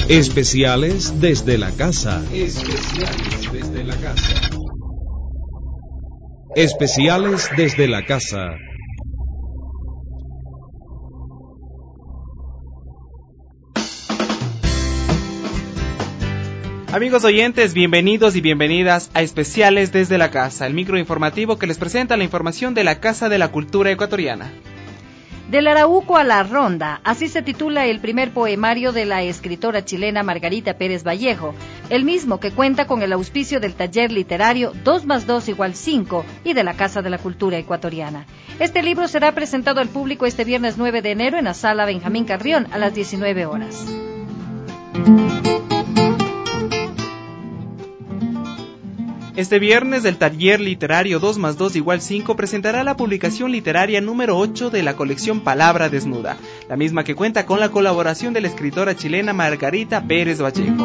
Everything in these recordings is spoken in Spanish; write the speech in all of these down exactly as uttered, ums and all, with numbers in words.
Especiales desde la casa. Especiales desde la casa. Especiales desde la casa. Amigos oyentes, bienvenidos y bienvenidas a Especiales desde la Casa, el microinformativo que les presenta la información de la Casa de la Cultura Ecuatoriana. Del Arauco a la Ronda, así se titula el primer poemario de la escritora chilena Margarita Pérez Vallejo, el mismo que cuenta con el auspicio del taller literario dos más dos igual cinco y de la Casa de la Cultura Ecuatoriana. Este libro será presentado al público este viernes nueve de enero en la Sala Benjamín Carrión a las diecinueve horas. Este viernes el taller literario dos más dos igual cinco presentará la publicación literaria número ocho de la colección Palabra Desnuda, la misma que cuenta con la colaboración de la escritora chilena Margarita Pérez Vallejo.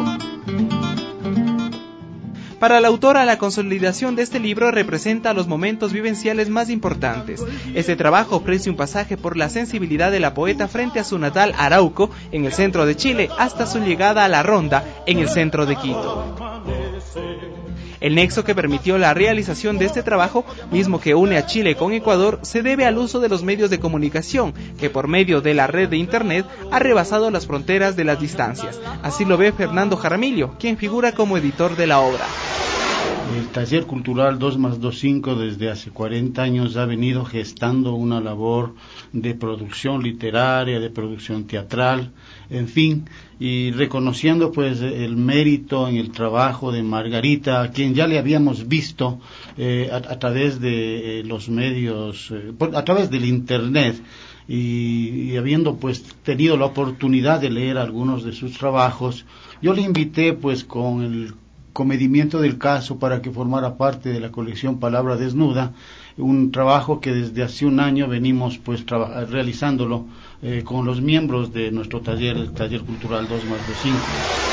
Para la autora, la consolidación de este libro representa los momentos vivenciales más importantes. Este trabajo ofrece un pasaje por la sensibilidad de la poeta frente a su natal Arauco, en el centro de Chile, hasta su llegada a La Ronda, en el centro de Quito. El nexo que permitió la realización de este trabajo, mismo que une a Chile con Ecuador, se debe al uso de los medios de comunicación, que por medio de la red de Internet ha rebasado las fronteras de las distancias. Así lo ve Fernando Jaramillo, quien figura como editor de la obra. El taller cultural dos más dos cinco desde hace cuarenta años ha venido gestando una labor de producción literaria, de producción teatral, en fin, y reconociendo pues el mérito en el trabajo de Margarita, a quien ya le habíamos visto eh, a, a través de eh, los medios, eh, a través del Internet, y, y habiendo pues tenido la oportunidad de leer algunos de sus trabajos, yo le invité pues con el comedimiento del caso para que formara parte de la colección Palabra Desnuda, un trabajo que desde hace un año venimos pues traba- realizándolo eh, con los miembros de nuestro taller, el taller cultural dos más dos cinco.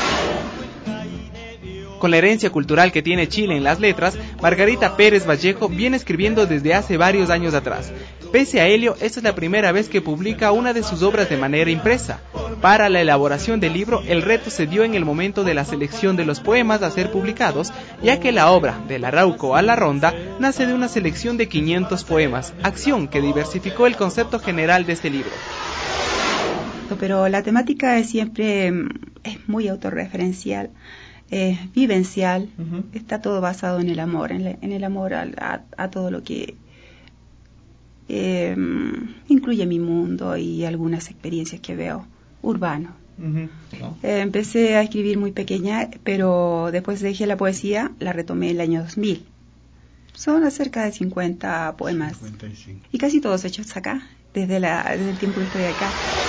Con la herencia cultural que tiene Chile en las letras, Margarita Pérez Vallejo viene escribiendo desde hace varios años atrás. Pese a ello, esta es la primera vez que publica una de sus obras de manera impresa. Para la elaboración del libro, el reto se dio en el momento de la selección de los poemas a ser publicados, ya que la obra, Del Arauco a la Ronda, nace de una selección de quinientos poemas, acción que diversificó el concepto general de este libro. Pero la temática es siempre es muy autorreferencial, es vivencial, uh-huh. Está todo basado en el amor, en, la, en el amor a, a, a todo lo que eh, incluye mi mundo y algunas experiencias que veo urbano. Uh-huh. No. Eh, empecé a escribir muy pequeña, pero después dejé la poesía, la retomé en el año dos mil. Son cerca de cincuenta poemas. cincuenta y cinco. Y casi todos hechos acá, desde, la, desde el tiempo que estoy acá.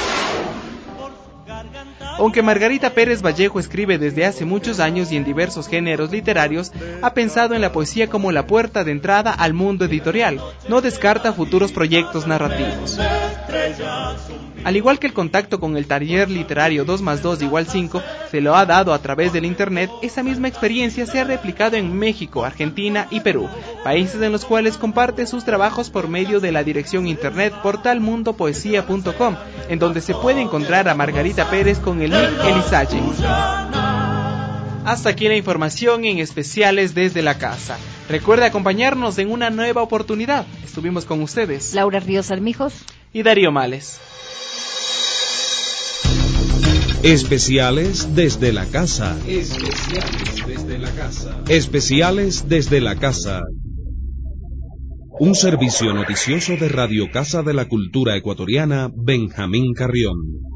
Aunque Margarita Pérez Vallejo escribe desde hace muchos años y en diversos géneros literarios, ha pensado en la poesía como la puerta de entrada al mundo editorial. No descarta futuros proyectos narrativos. Al igual que el contacto con el taller literario dos más dos igual cinco se lo ha dado a través del Internet, esa misma experiencia se ha replicado en México, Argentina y Perú, países en los cuales comparte sus trabajos por medio de la dirección internet portal mundo poesía punto com, en donde se puede encontrar a Margarita Pérez con el nick Elisalle. Hasta aquí la información en Especiales desde la Casa. Recuerda acompañarnos en una nueva oportunidad. Estuvimos con ustedes Laura Ríos Armijos y Darío Males. Especiales desde la casa. Especiales desde la casa. Especiales desde la casa. Un servicio noticioso de Radio Casa de la Cultura Ecuatoriana, Benjamín Carrión.